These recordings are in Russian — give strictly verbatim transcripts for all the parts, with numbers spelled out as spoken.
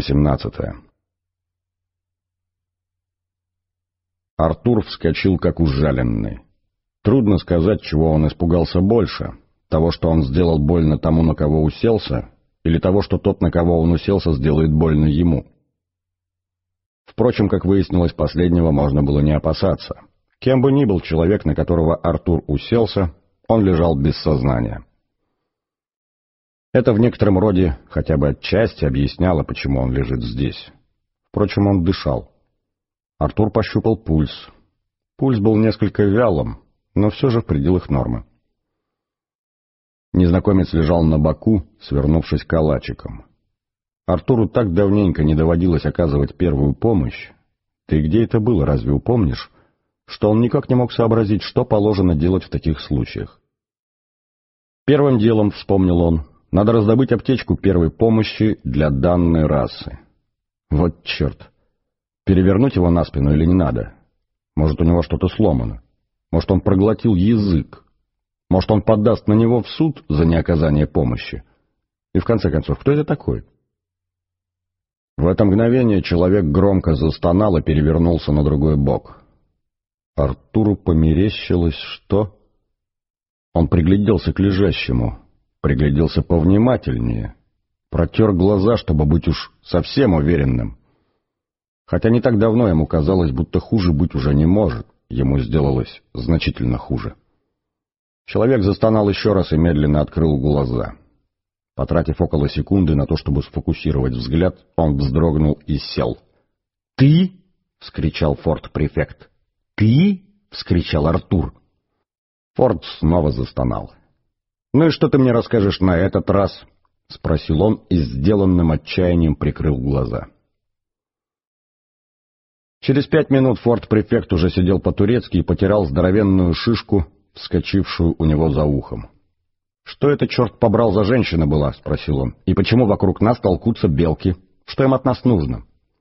восемнадцатое. Артур вскочил как ужаленный. Трудно сказать, чего он испугался больше: того, что он сделал больно тому, на кого уселся, или того, что тот, на кого он уселся, сделает больно ему. Впрочем, как выяснилось, последнего можно было не опасаться. Кем бы ни был человек, на которого Артур уселся, он лежал без сознания. Это в некотором роде хотя бы отчасти объясняло, почему он лежит здесь. Впрочем, он дышал. Артур пощупал пульс. Пульс был несколько вялым, но все же в пределах нормы. Незнакомец лежал на боку, свернувшись калачиком. Артуру так давненько не доводилось оказывать первую помощь. Ты где это было, разве упомнишь? Что он никак не мог сообразить, что положено делать в таких случаях. Первым делом, вспомнил он, надо раздобыть аптечку первой помощи для данной расы. Вот черт! Перевернуть его на спину или не надо? Может, у него что-то сломано? Может, он проглотил язык? Может, он подаст на него в суд за неоказание помощи? И в конце концов, кто это такой? В это мгновение человек громко застонал и перевернулся на другой бок. Артуру померещилось, что... Он пригляделся к лежащему, пригляделся повнимательнее, протер глаза, чтобы быть уж совсем уверенным. Хотя не так давно ему казалось, будто хуже быть уже не может, ему сделалось значительно хуже. Человек застонал еще раз и медленно открыл глаза. Потратив около секунды на то, чтобы сфокусировать взгляд, он вздрогнул и сел. «Ты?» — вскричал форт-префект. «Ты?» — вскричал Артур. Форд снова застонал. «Ну и что ты мне расскажешь на этот раз?» — спросил он и сделанным отчаянием прикрыл глаза. Через пять минут форт-префект уже сидел по-турецки и потирал здоровенную шишку, вскочившую у него за ухом. «Что это, черт побрал, за женщина была?» — спросил он. «И почему вокруг нас толкутся белки? Что им от нас нужно?»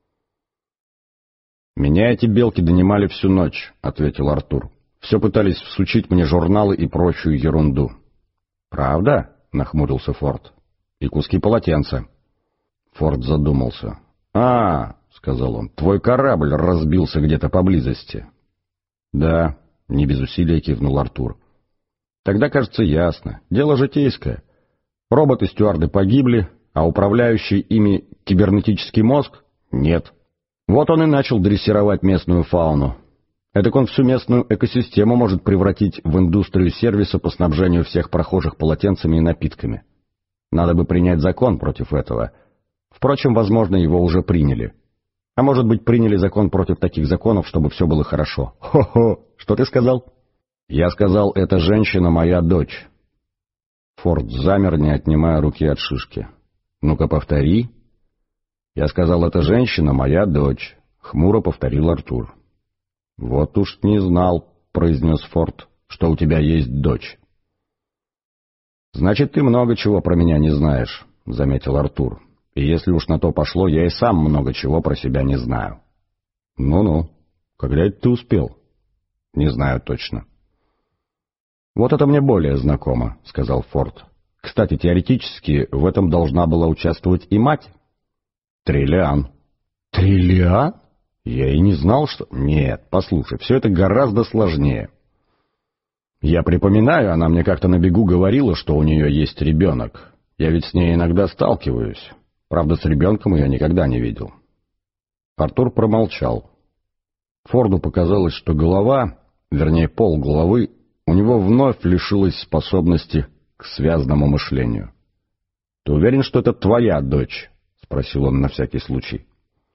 «Меня эти белки донимали всю ночь», — ответил Артур. «Все пытались всучить мне журналы и прочую ерунду». «Правда?» — нахмурился Форд. «И куски полотенца». Форд задумался. «А, — сказал он, — твой корабль разбился где-то поблизости». «Да», — не без усилия кивнул Артур. «Тогда, кажется, ясно. Дело житейское. Роботы-стюарды погибли, а управляющий ими кибернетический мозг — нет. Вот он и начал дрессировать местную фауну. Эдак он всю местную экосистему может превратить в индустрию сервиса по снабжению всех прохожих полотенцами и напитками. Надо бы принять закон против этого. Впрочем, возможно, его уже приняли. А может быть, приняли закон против таких законов, чтобы все было хорошо. Хо-хо! Что ты сказал?» «Я сказал, эта женщина моя дочь». Форд замер, не отнимая руки от шишки. «Ну-ка, повтори». «Я сказал, эта женщина моя дочь», — хмуро повторил Артур. «Вот уж не знал», — произнес Форд, — «что у тебя есть дочь». «Значит, ты много чего про меня не знаешь», — заметил Артур. «И если уж на то пошло, я и сам много чего про себя не знаю». «Ну-ну, когда это ты успел?» «Не знаю точно». «Вот это мне более знакомо», — сказал Форд. «Кстати, теоретически в этом должна была участвовать и мать». «Триллиан». «Триллиан? Я и не знал, что...» «Нет, послушай, все это гораздо сложнее. Я припоминаю, она мне как-то на бегу говорила, что у нее есть ребенок. Я ведь с ней иногда сталкиваюсь. Правда, с ребенком ее никогда не видел». Артур промолчал. Форду показалось, что голова, вернее, полголовы, у него вновь лишилась способности к связанному мышлению. «Ты уверен, что это твоя дочь?» — спросил он на всякий случай.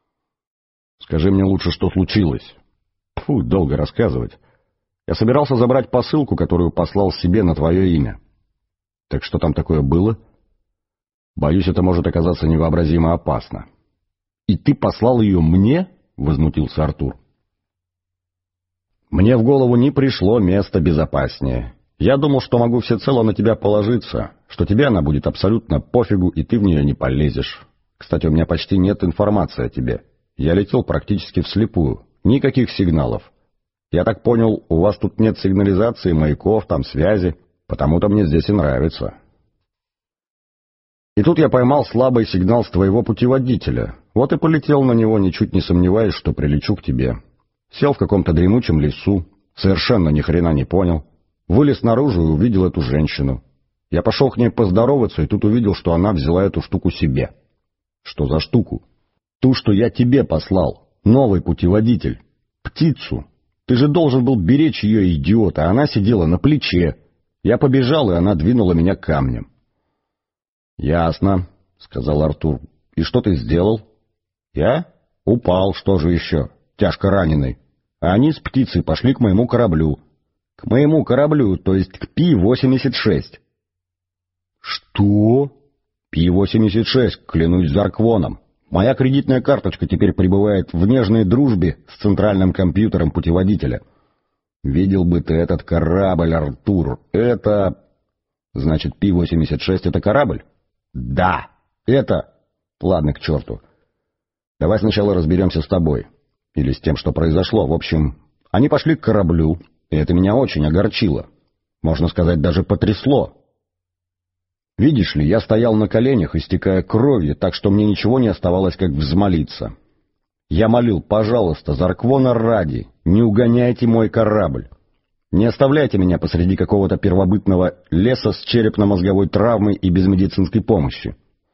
«Скажи мне лучше, что случилось». «Фу, долго рассказывать. Я собирался забрать посылку, которую послал себе на твое имя». «Так что там такое было?» «Боюсь, это может оказаться невообразимо опасно». «И ты послал ее мне?» — возмутился Артур. «Мне в голову не пришло место безопаснее. Я думал, что могу всецело на тебя положиться, что тебе она будет абсолютно пофигу, и ты в нее не полезешь. Кстати, у меня почти нет информации о тебе. Я летел практически вслепую. Никаких сигналов. Я так понял, у вас тут нет сигнализации, маяков, там связи. Потому-то мне здесь и нравится». И тут я поймал слабый сигнал с твоего путеводителя. Вот и полетел на него, ничуть не сомневаясь, что прилечу к тебе. Сел в каком-то дремучем лесу, совершенно ни хрена не понял. Вылез наружу и увидел эту женщину. Я пошел к ней поздороваться, и тут увидел, что она взяла эту штуку себе. Что за штуку? Ту, что я тебе послал. Новый путеводитель. Птицу. Ты же должен был беречь ее, идиот, а она сидела на плече. Я побежал, и она двинула меня камнем. «Ясно», — сказал Артур. «И что ты сделал?» «Я? Упал, что же еще? Тяжко раненый. А они с птицей пошли к моему кораблю. К моему кораблю, то есть к Пи восемьдесят шесть». «Что?» «Пи восемьдесят шесть, клянусь Зарквоном. Моя кредитная карточка теперь пребывает в нежной дружбе с центральным компьютером путеводителя. Видел бы ты этот корабль, Артур. Это... Значит, Пи восемьдесят шесть — это корабль?» «Да, это...» «Ладно, к черту. Давай сначала разберемся с тобой. Или с тем, что произошло. В общем, они пошли к кораблю, и это меня очень огорчило. Можно сказать, даже потрясло. Видишь ли, я стоял на коленях, истекая кровью, так что мне ничего не оставалось, как взмолиться. Я молил, пожалуйста, Зарквона ради, не угоняйте мой корабль. Не оставляйте меня посреди какого-то первобытного леса с черепно-мозговой травмой и без медицинской помощи.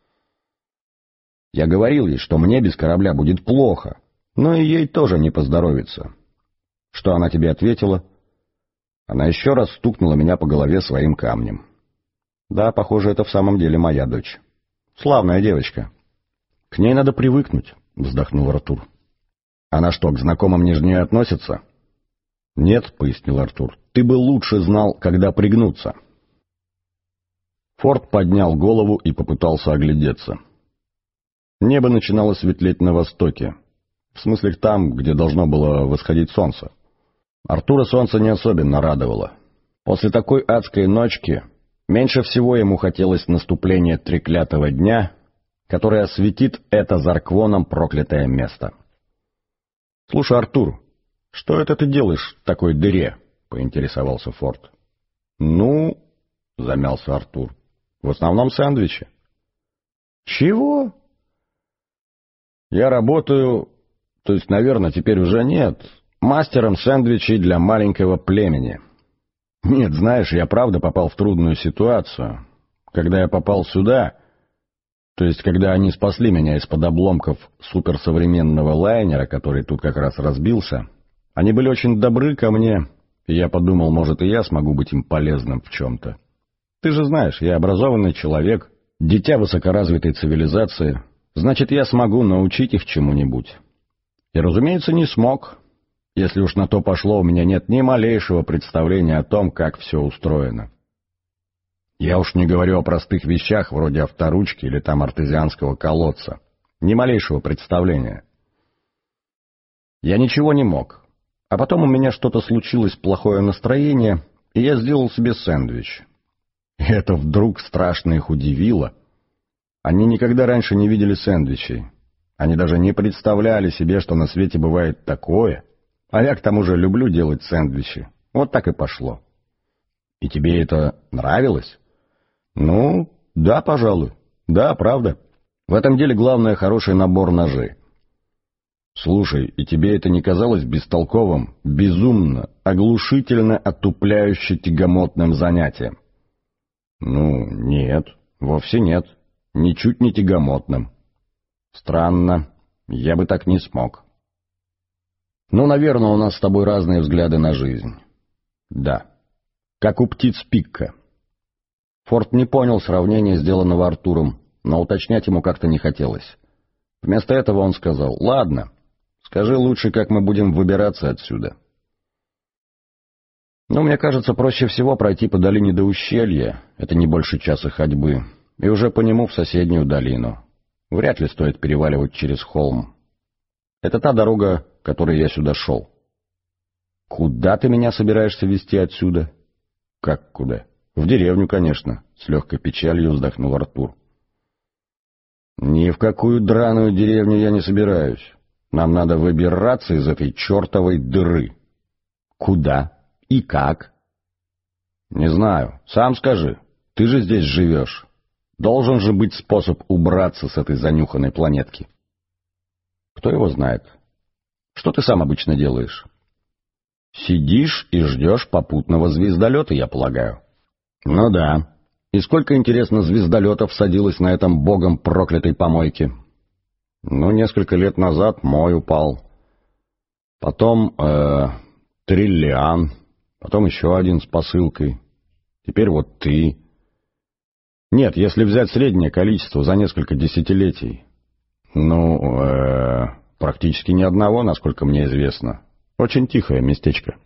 Я говорил ей, что мне без корабля будет плохо, но и ей тоже не поздоровится. Что она тебе ответила? Она еще раз стукнула меня по голове своим камнем. Да, похоже, это в самом деле моя дочь. Славная девочка. К ней надо привыкнуть, вздохнул Артур. Она что, к знакомым нежнее относится? Нет, пояснил Артур, ты бы лучше знал, когда пригнуться. Форд поднял голову и попытался оглядеться. Небо начинало светлеть на востоке. В смысле там, где должно было восходить солнце. Артура солнце не особенно радовало. После такой адской ночки меньше всего ему хотелось наступления треклятого дня, который осветит это Зарквоном проклятое место. — Слушай, Артур, что это ты делаешь в такой дыре? — поинтересовался Форд. — Ну, — замялся Артур, — в основном сэндвичи. — Чего? — Я работаю, то есть, наверное, теперь уже нет, мастером сэндвичей для маленького племени. Нет, знаешь, я правда попал в трудную ситуацию. Когда я попал сюда, то есть когда они спасли меня из-под обломков суперсовременного лайнера, который тут как раз разбился, они были очень добры ко мне, и я подумал, может, и я смогу быть им полезным в чем-то. Ты же знаешь, я образованный человек, дитя высокоразвитой цивилизации, значит, я смогу научить их чему-нибудь. И, разумеется, не смог. Если уж на то пошло, у меня нет ни малейшего представления о том, как все устроено. Я уж не говорю о простых вещах, вроде авторучки или там артезианского колодца. Ни малейшего представления. Я ничего не мог. А потом у меня что-то случилось, плохое настроение, и я сделал себе сэндвич. И это вдруг страшно их удивило. Они никогда раньше не видели сэндвичей. Они даже не представляли себе, что на свете бывает такое. А я к тому же люблю делать сэндвичи. Вот так и пошло. И тебе это нравилось? Ну, да, пожалуй. Да, правда. В этом деле главное хороший набор ножей. Слушай, и тебе это не казалось бестолковым, безумно, оглушительно отупляюще тягомотным занятием? Ну, нет, вовсе нет. Ничуть не тягомотным. Странно. Я бы так не смог. Ну, наверное, у нас с тобой разные взгляды на жизнь. Да. Как у птиц Пикка. Форд не понял сравнения, сделанного Артуром, но уточнять ему как-то не хотелось. Вместо этого он сказал: «Ладно, скажи лучше, как мы будем выбираться отсюда». «Ну, мне кажется, проще всего пройти по долине до ущелья, это не больше часа ходьбы, и уже по нему в соседнюю долину. Вряд ли стоит переваливать через холм. Это та дорога, которой я сюда шел». «Куда ты меня собираешься везти отсюда?» «Как куда?» «В деревню, конечно», — с легкой печалью вздохнул Артур. «Ни в какую драную деревню я не собираюсь. Нам надо выбираться из этой чертовой дыры». «Куда? И как?» «Не знаю. Сам скажи. Ты же здесь живешь. Должен же быть способ убраться с этой занюханной планетки». Кто его знает? Что ты сам обычно делаешь? Сидишь и ждешь попутного звездолета, я полагаю. Ну да. И сколько, интересно, звездолетов садилось на этом богом проклятой помойке? Ну, несколько лет назад мой упал. Потом э, Триллиан. Потом еще один с посылкой. Теперь вот ты. Нет, если взять среднее количество за несколько десятилетий. Ну, э, практически ни одного, насколько мне известно. Очень тихое местечко.